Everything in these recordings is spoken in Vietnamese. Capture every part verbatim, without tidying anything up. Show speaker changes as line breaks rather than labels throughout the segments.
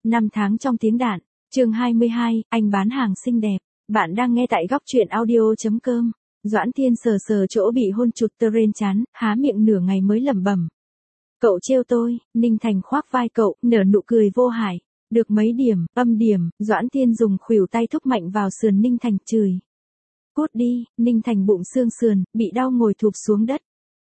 Năm tháng trong tiếng đạn, chương hai mươi hai, anh bán hàng xinh đẹp. Bạn đang nghe tại góc truyện audio chấm com. Doãn Thiên sờ sờ chỗ bị hôn chụt tơ rên chán, há miệng nửa ngày mới lẩm bẩm. Cậu trêu tôi, Ninh Thành khoác vai cậu, nở nụ cười vô hại. Được mấy điểm, âm điểm, Doãn Thiên dùng khuỷu tay thúc mạnh vào sườn Ninh Thành chửi. Cút đi, Ninh Thành bụng xương sườn, bị đau ngồi thụp xuống đất.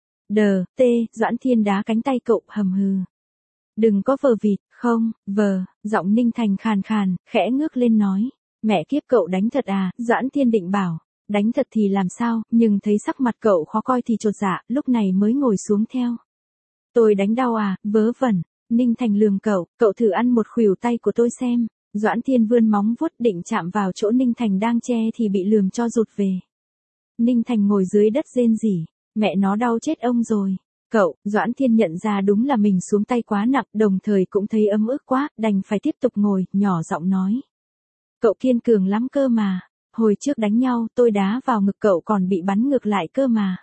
Đờ, tê, Doãn Thiên đá cánh tay cậu, hầm hừ. Đừng có vờ vịt, không, vờ, giọng Ninh Thành khàn khàn, khẽ ngước lên nói. Mẹ kiếp cậu đánh thật à, Doãn Thiên định bảo. Đánh thật thì làm sao, nhưng thấy sắc mặt cậu khó coi thì chột dạ, lúc này mới ngồi xuống theo. Tôi đánh đau à, vớ vẩn. Ninh Thành lườm cậu, cậu thử ăn một khuỷu tay của tôi xem. Doãn Thiên vươn móng vuốt định chạm vào chỗ Ninh Thành đang che thì bị lườm cho rụt về. Ninh Thành ngồi dưới đất rên rỉ, mẹ nó đau chết ông rồi. Cậu, Doãn Thiên nhận ra đúng là mình xuống tay quá nặng, đồng thời cũng thấy ấm ức quá, đành phải tiếp tục ngồi, nhỏ giọng nói. Cậu kiên cường lắm cơ mà, hồi trước đánh nhau, tôi đá vào ngực cậu còn bị bắn ngược lại cơ mà.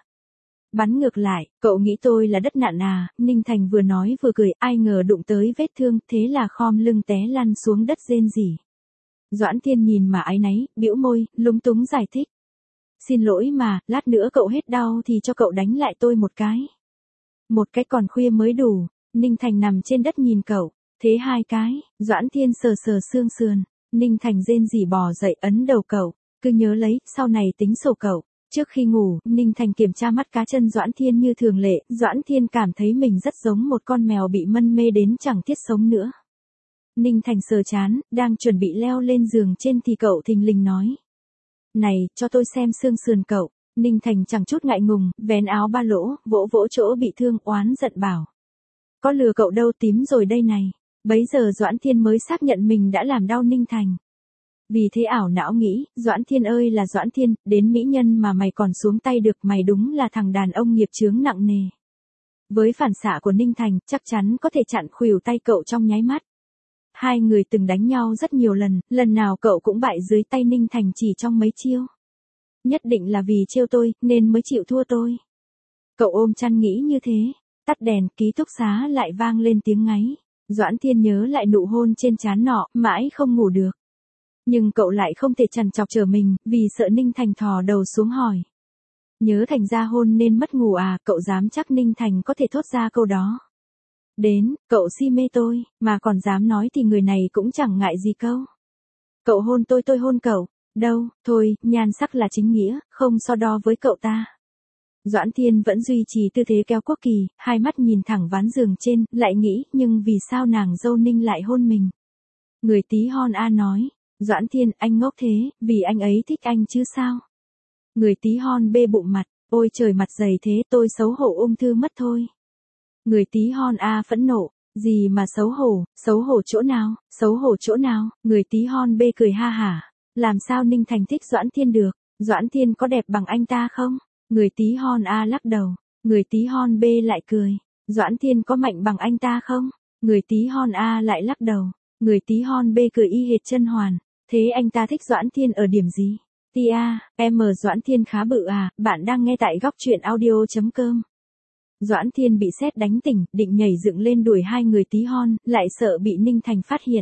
Bắn ngược lại, cậu nghĩ tôi là đất nạn à, Ninh Thành vừa nói vừa cười, ai ngờ đụng tới vết thương, thế là khom lưng té lăn xuống đất rên rỉ. Doãn Thiên nhìn mà áy náy, bĩu môi, lúng túng giải thích. Xin lỗi mà, lát nữa cậu hết đau thì cho cậu đánh lại tôi một cái. Một cái còn khuya mới đủ, Ninh Thành nằm trên đất nhìn cậu, thế hai cái, Doãn Thiên sờ sờ xương sườn, Ninh Thành rên rỉ bò dậy ấn đầu cậu, cứ nhớ lấy, sau này tính sổ cậu. Trước khi ngủ, Ninh Thành kiểm tra mắt cá chân Doãn Thiên như thường lệ, Doãn Thiên cảm thấy mình rất giống một con mèo bị mân mê đến chẳng thiết sống nữa. Ninh Thành sờ chán, đang chuẩn bị leo lên giường trên thì cậu thình lình nói. Này, cho tôi xem xương sườn cậu. Ninh Thành chẳng chút ngại ngùng, vén áo ba lỗ, vỗ vỗ chỗ bị thương oán giận bảo. Có lừa cậu đâu, tím rồi đây này. Bấy giờ Doãn Thiên mới xác nhận mình đã làm đau Ninh Thành. Vì thế ảo não nghĩ, Doãn Thiên ơi là Doãn Thiên, đến mỹ nhân mà mày còn xuống tay được, mày đúng là thằng đàn ông nghiệp chướng nặng nề. Với phản xạ của Ninh Thành, chắc chắn có thể chặn khuỷu tay cậu trong nháy mắt. Hai người từng đánh nhau rất nhiều lần, lần nào cậu cũng bại dưới tay Ninh Thành chỉ trong mấy chiêu. Nhất định là vì trêu tôi, nên mới chịu thua tôi. Cậu ôm chăn nghĩ như thế, tắt đèn, ký túc xá lại vang lên tiếng ngáy. Doãn Thiên nhớ lại nụ hôn trên trán nọ, mãi không ngủ được. Nhưng cậu lại không thể trằn trọc chờ mình, vì sợ Ninh Thành thò đầu xuống hỏi. Nhớ Thành ra hôn nên mất ngủ à, cậu dám chắc Ninh Thành có thể thốt ra câu đó. Đến, cậu si mê tôi, mà còn dám nói thì người này cũng chẳng ngại gì câu. Cậu hôn tôi tôi hôn cậu, đâu, thôi, nhan sắc là chính nghĩa, không so đo với cậu ta. Doãn Thiên vẫn duy trì tư thế kéo quốc kỳ, hai mắt nhìn thẳng ván giường trên, lại nghĩ, nhưng vì sao nàng dâu Ninh lại hôn mình? Người tí hon A nói. Doãn Thiên, anh ngốc thế, vì anh ấy thích anh chứ sao? Người tí hon bê bụng mặt, ôi trời mặt dày thế, tôi xấu hổ ung thư mất thôi. Người tí hon A phẫn nộ, gì mà xấu hổ, xấu hổ chỗ nào, xấu hổ chỗ nào? Người tí hon bê cười ha hả, làm sao Ninh Thành thích Doãn Thiên được? Doãn Thiên có đẹp bằng anh ta không? Người tí hon A lắc đầu, người tí hon bê lại cười, Doãn Thiên có mạnh bằng anh ta không? Người tí hon A lại lắc đầu, người tí hon bê cười y hệt chân hoàn. Thế anh ta thích Doãn Thiên ở điểm gì? Tia, em Doãn Thiên khá bự à, bạn đang nghe tại góc truyện audio chấm com. Doãn Thiên bị sét đánh tỉnh, định nhảy dựng lên đuổi hai người tí hon, lại sợ bị Ninh Thành phát hiện.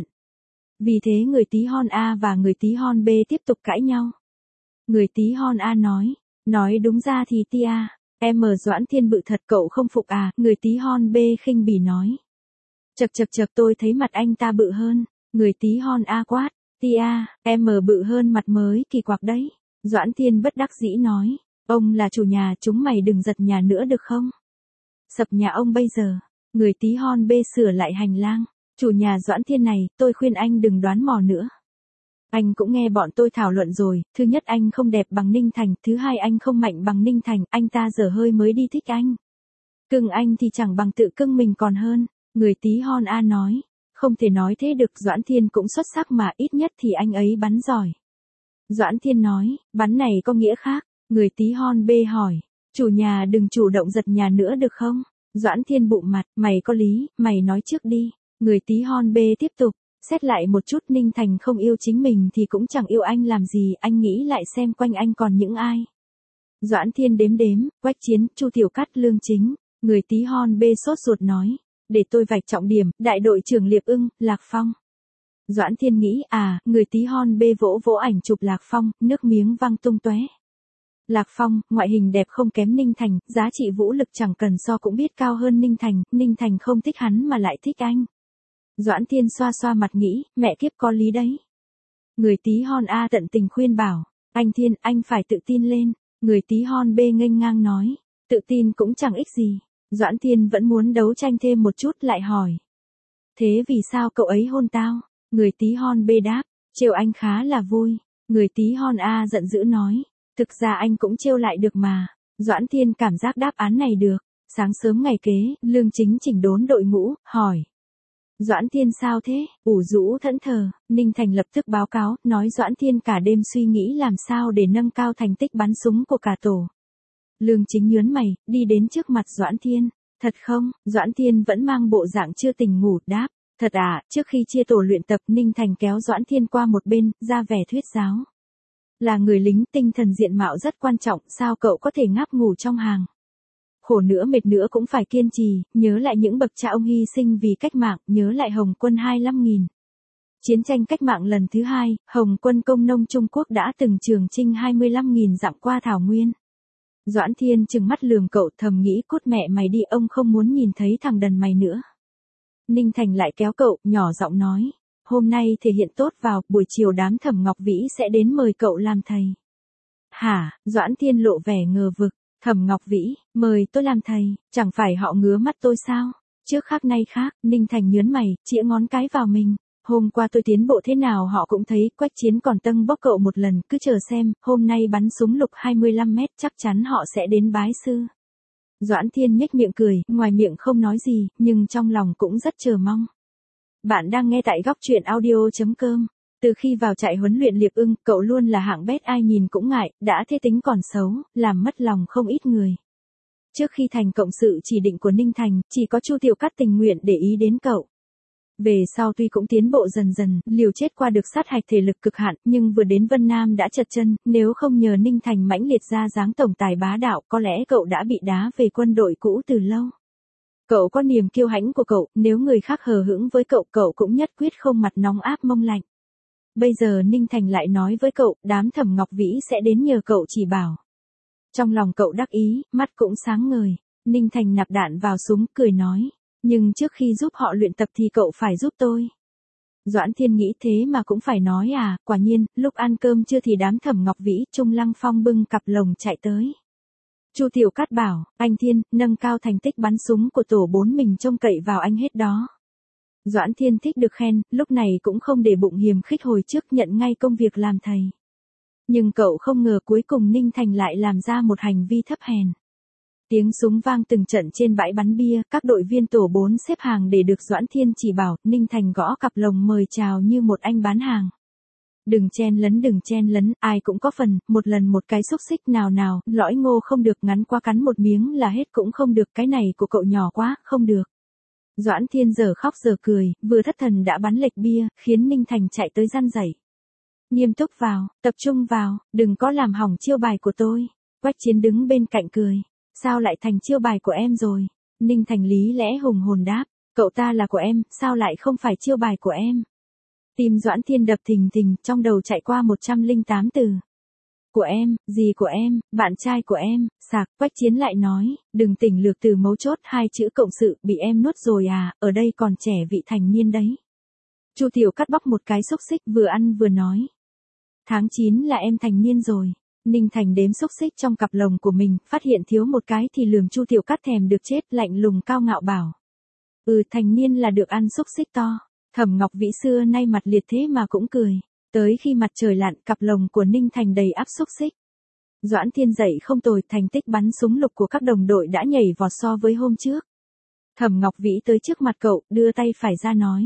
Vì thế người tí hon A và người tí hon B tiếp tục cãi nhau. Người tí hon A nói, nói đúng ra thì Tia, em Doãn Thiên bự thật cậu không phục à, người tí hon B khinh bỉ nói. Chật chật chật tôi thấy mặt anh ta bự hơn, người tí hon A quát. Tia, em bự hơn mặt mới kỳ quặc đấy. Doãn Thiên bất đắc dĩ nói. Ông là chủ nhà, chúng mày đừng giật nhà nữa được không? Sập nhà ông bây giờ. Người tí hon bê sửa lại hành lang. Chủ nhà Doãn Thiên này, tôi khuyên anh đừng đoán mò nữa. Anh cũng nghe bọn tôi thảo luận rồi. Thứ nhất anh không đẹp bằng Ninh Thành. Thứ hai anh không mạnh bằng Ninh Thành. Anh ta dở hơi mới đi thích anh. Cưng anh thì chẳng bằng tự cưng mình còn hơn. Người tí hon A nói. Không thể nói thế được, Doãn Thiên cũng xuất sắc mà, ít nhất thì anh ấy bắn giỏi. Doãn Thiên nói, bắn này có nghĩa khác. Người tí hon B hỏi, chủ nhà đừng chủ động giật nhà nữa được không? Doãn Thiên bụng mặt, mày có lý, mày nói trước đi. Người tí hon B tiếp tục, xét lại một chút, Ninh Thành không yêu chính mình thì cũng chẳng yêu anh làm gì, anh nghĩ lại xem quanh anh còn những ai. Doãn Thiên đếm đếm, Quách Chiến, Chu Tiểu Cát, Lương Chính. Người tí hon B sốt ruột nói. Để tôi vạch trọng điểm, đại đội trưởng Liệp Ưng, Lạc Phong. Doãn Thiên nghĩ, à, người tí hon bê vỗ vỗ ảnh chụp Lạc Phong, nước miếng văng tung tóe. Lạc Phong, ngoại hình đẹp không kém Ninh Thành, giá trị vũ lực chẳng cần so cũng biết cao hơn Ninh Thành, Ninh Thành không thích hắn mà lại thích anh. Doãn Thiên xoa xoa mặt nghĩ, mẹ kiếp có lý đấy. Người tí hon A tận tình khuyên bảo, anh Thiên, anh phải tự tin lên. Người tí hon B nghênh ngang nói, tự tin cũng chẳng ích gì. Doãn Thiên vẫn muốn đấu tranh thêm một chút lại hỏi. Thế vì sao cậu ấy hôn tao? Người tí hon B đáp, trêu anh khá là vui. Người tí hon A giận dữ nói, thực ra anh cũng trêu lại được mà. Doãn Thiên cảm giác đáp án này được. Sáng sớm ngày kế, Lương Chính chỉnh đốn đội ngũ, hỏi. Doãn Thiên sao thế? Ủ rũ thẫn thờ, Ninh Thành lập tức báo cáo, nói Doãn Thiên cả đêm suy nghĩ làm sao để nâng cao thành tích bắn súng của cả tổ. Lương Chính nhớn mày, đi đến trước mặt Doãn Thiên. Thật không? Doãn Thiên vẫn mang bộ dạng chưa tỉnh ngủ, đáp. Thật à, trước khi chia tổ luyện tập, Ninh Thành kéo Doãn Thiên qua một bên, ra vẻ thuyết giáo. Là người lính, tinh thần diện mạo rất quan trọng, sao cậu có thể ngáp ngủ trong hàng? Khổ nữa mệt nữa cũng phải kiên trì, nhớ lại những bậc cha ông hy sinh vì cách mạng, nhớ lại Hồng quân hai mươi lăm nghìn. Chiến tranh cách mạng lần thứ hai, Hồng quân công nông Trung Quốc đã từng trường chinh hai mươi lăm nghìn dặm qua Thảo Nguyên. Doãn Thiên trừng mắt lườm cậu, thầm nghĩ cút mẹ mày đi, ông không muốn nhìn thấy thằng đần mày nữa. Ninh Thành lại kéo cậu, nhỏ giọng nói, hôm nay thể hiện tốt vào, buổi chiều đám Thẩm Ngọc Vĩ sẽ đến mời cậu làm thầy. Hả? Doãn Thiên lộ vẻ ngờ vực. Thẩm Ngọc Vĩ, mời tôi làm thầy, chẳng phải họ ngứa mắt tôi sao? Trước khác nay khác, Ninh Thành nhớn mày, chĩa ngón cái vào mình. Hôm qua tôi tiến bộ thế nào họ cũng thấy, Quách Chiến còn tâng bốc cậu một lần, cứ chờ xem, hôm nay bắn súng lục hai mươi lăm mét chắc chắn họ sẽ đến bái sư. Doãn Thiên nhếch miệng cười, ngoài miệng không nói gì, nhưng trong lòng cũng rất chờ mong. Bạn đang nghe tại góc truyện audio chấm com. Từ khi vào trại huấn luyện Liệp Ưng, cậu luôn là hạng bét ai nhìn cũng ngại, đã thế tính còn xấu, làm mất lòng không ít người. Trước khi thành cộng sự chỉ định của Ninh Thành, chỉ có Chu Tiểu Cát tình nguyện để ý đến cậu. Về sau tuy cũng tiến bộ dần dần, liều chết qua được sát hạch thể lực cực hạn, nhưng vừa đến Vân Nam đã chật chân, nếu không nhờ Ninh Thành mãnh liệt ra dáng tổng tài bá đạo, có lẽ cậu đã bị đá về quân đội cũ từ lâu. Cậu có niềm kiêu hãnh của cậu, nếu người khác hờ hững với cậu, cậu cũng nhất quyết không mặt nóng áp mông lạnh. Bây giờ Ninh Thành lại nói với cậu, đám Thẩm Ngọc Vĩ sẽ đến nhờ cậu chỉ bảo. Trong lòng cậu đắc ý, mắt cũng sáng ngời. Ninh Thành nạp đạn vào súng, cười nói. Nhưng trước khi giúp họ luyện tập thì cậu phải giúp tôi. Doãn Thiên nghĩ thế mà cũng phải nói à, quả nhiên, lúc ăn cơm trưa thì đám Thẩm Ngọc Vĩ, Trung Lăng Phong bưng cặp lồng chạy tới. Chu Tiểu Cát bảo, anh Thiên, nâng cao thành tích bắn súng của tổ bốn mình trông cậy vào anh hết đó. Doãn Thiên thích được khen, lúc này cũng không để bụng hiềm khích hồi trước, nhận ngay công việc làm thầy. Nhưng cậu không ngờ cuối cùng Ninh Thành lại làm ra một hành vi thấp hèn. Tiếng súng vang từng trận trên bãi bắn bia, các đội viên tổ bốn xếp hàng để được Doãn Thiên chỉ bảo, Ninh Thành gõ cặp lồng mời chào như một anh bán hàng. Đừng chen lấn đừng chen lấn, ai cũng có phần, một lần một cái xúc xích nào nào, lõi ngô không được, ngắn quá cắn một miếng là hết cũng không được, cái này của cậu nhỏ quá, không được. Doãn Thiên giờ khóc giờ cười, vừa thất thần đã bắn lệch bia, khiến Ninh Thành chạy tới răn dạy. Nghiêm túc vào, tập trung vào, đừng có làm hỏng chiêu bài của tôi. Quách Chiến đứng bên cạnh cười. Sao lại thành chiêu bài của em rồi? Ninh Thành lý lẽ hùng hồn đáp. Cậu ta là của em, sao lại không phải chiêu bài của em? Tim Doãn Thiên đập thình thình, trong đầu chạy qua một trăm lẻ tám từ. Của em, gì của em, bạn trai của em, sạc. Quách Chiến lại nói, đừng tỉnh lược từ mấu chốt hai chữ cộng sự, bị em nuốt rồi à, ở đây còn trẻ vị thành niên đấy. Chu Tiểu Cát bóc một cái xúc xích, vừa ăn vừa nói. Tháng chín là em thành niên rồi. Ninh Thành đếm xúc xích trong cặp lồng của mình, phát hiện thiếu một cái thì lườm Chu Tiểu Cát thèm được chết, lạnh lùng cao ngạo bảo. Ừ, thành niên là được ăn xúc xích to. Thẩm Ngọc Vĩ xưa nay mặt liệt thế mà cũng cười. Tới khi mặt trời lặn, cặp lồng của Ninh Thành đầy ắp xúc xích. Doãn Thiên dậy không tồi, thành tích bắn súng lục của các đồng đội đã nhảy vọt so với hôm trước. Thẩm Ngọc Vĩ tới trước mặt cậu, đưa tay phải ra nói.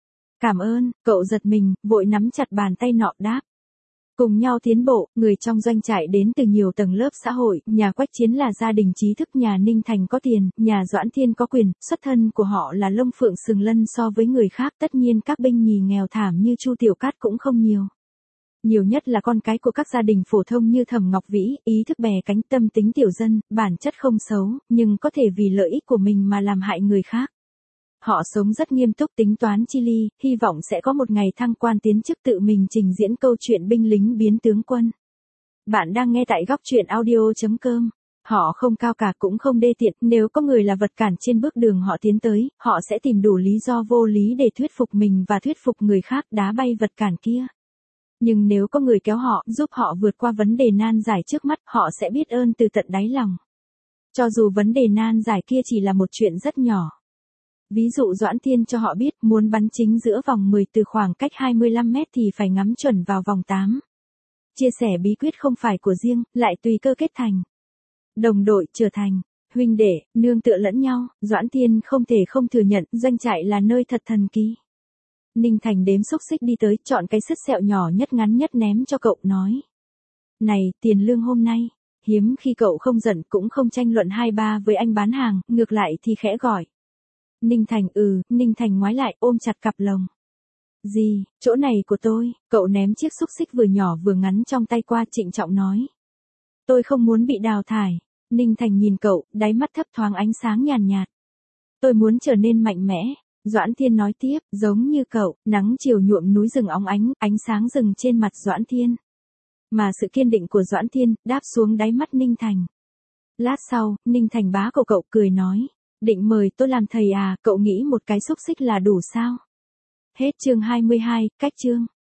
Cảm ơn, cậu giật mình, vội nắm chặt bàn tay nọ đáp. Cùng nhau tiến bộ, người trong doanh trại đến từ nhiều tầng lớp xã hội, nhà Quách Chiến là gia đình trí thức, nhà Ninh Thành có tiền, nhà Doãn Thiên có quyền, xuất thân của họ là lông phượng sừng lân so với người khác, tất nhiên các binh nhì nghèo thảm như Chu Tiểu Cát cũng không nhiều. Nhiều nhất là con cái của các gia đình phổ thông như Thẩm Ngọc Vĩ, ý thức bè cánh, tâm tính tiểu dân, bản chất không xấu, nhưng có thể vì lợi ích của mình mà làm hại người khác. Họ sống rất nghiêm túc tính toán chi ly, hy vọng sẽ có một ngày thăng quan tiến chức tự mình trình diễn câu chuyện binh lính biến tướng quân. Bạn đang nghe tại góc truyện audio.com. Họ không cao cả cũng không đê tiện, nếu có người là vật cản trên bước đường họ tiến tới, họ sẽ tìm đủ lý do vô lý để thuyết phục mình và thuyết phục người khác đá bay vật cản kia. Nhưng nếu có người kéo họ, giúp họ vượt qua vấn đề nan giải trước mắt, họ sẽ biết ơn từ tận đáy lòng. Cho dù vấn đề nan giải kia chỉ là một chuyện rất nhỏ. Ví dụ Doãn Thiên cho họ biết, muốn bắn chính giữa vòng mười từ khoảng cách hai mươi lăm mét thì phải ngắm chuẩn vào vòng tám. Chia sẻ bí quyết không phải của riêng, lại tùy cơ kết thành. Đồng đội trở thành huynh đệ, nương tựa lẫn nhau, Doãn Thiên không thể không thừa nhận, doanh trại là nơi thật thần kỳ. Ninh Thành đếm xúc xích đi tới, chọn cái sứt sẹo nhỏ nhất ngắn nhất ném cho cậu, nói. Này, tiền lương hôm nay. Hiếm khi cậu không giận cũng không tranh luận hai ba với anh bán hàng, ngược lại thì khẽ gọi. Ninh Thành ừ, Ninh Thành ngoái lại ôm chặt cặp lồng. Gì, chỗ này của tôi, cậu ném chiếc xúc xích vừa nhỏ vừa ngắn trong tay qua, trịnh trọng nói. Tôi không muốn bị đào thải. Ninh Thành nhìn cậu, đáy mắt thấp thoáng ánh sáng nhàn nhạt. Tôi muốn trở nên mạnh mẽ. Doãn Thiên nói tiếp, giống như cậu, nắng chiều nhuộm núi rừng óng ánh, ánh sáng rừng trên mặt Doãn Thiên. Mà sự kiên định của Doãn Thiên, đáp xuống đáy mắt Ninh Thành. Lát sau, Ninh Thành bá cậu cậu cười nói. Định mời tôi làm thầy à, cậu nghĩ một cái xúc xích là đủ sao? Hết chương hai mươi hai, cách chương.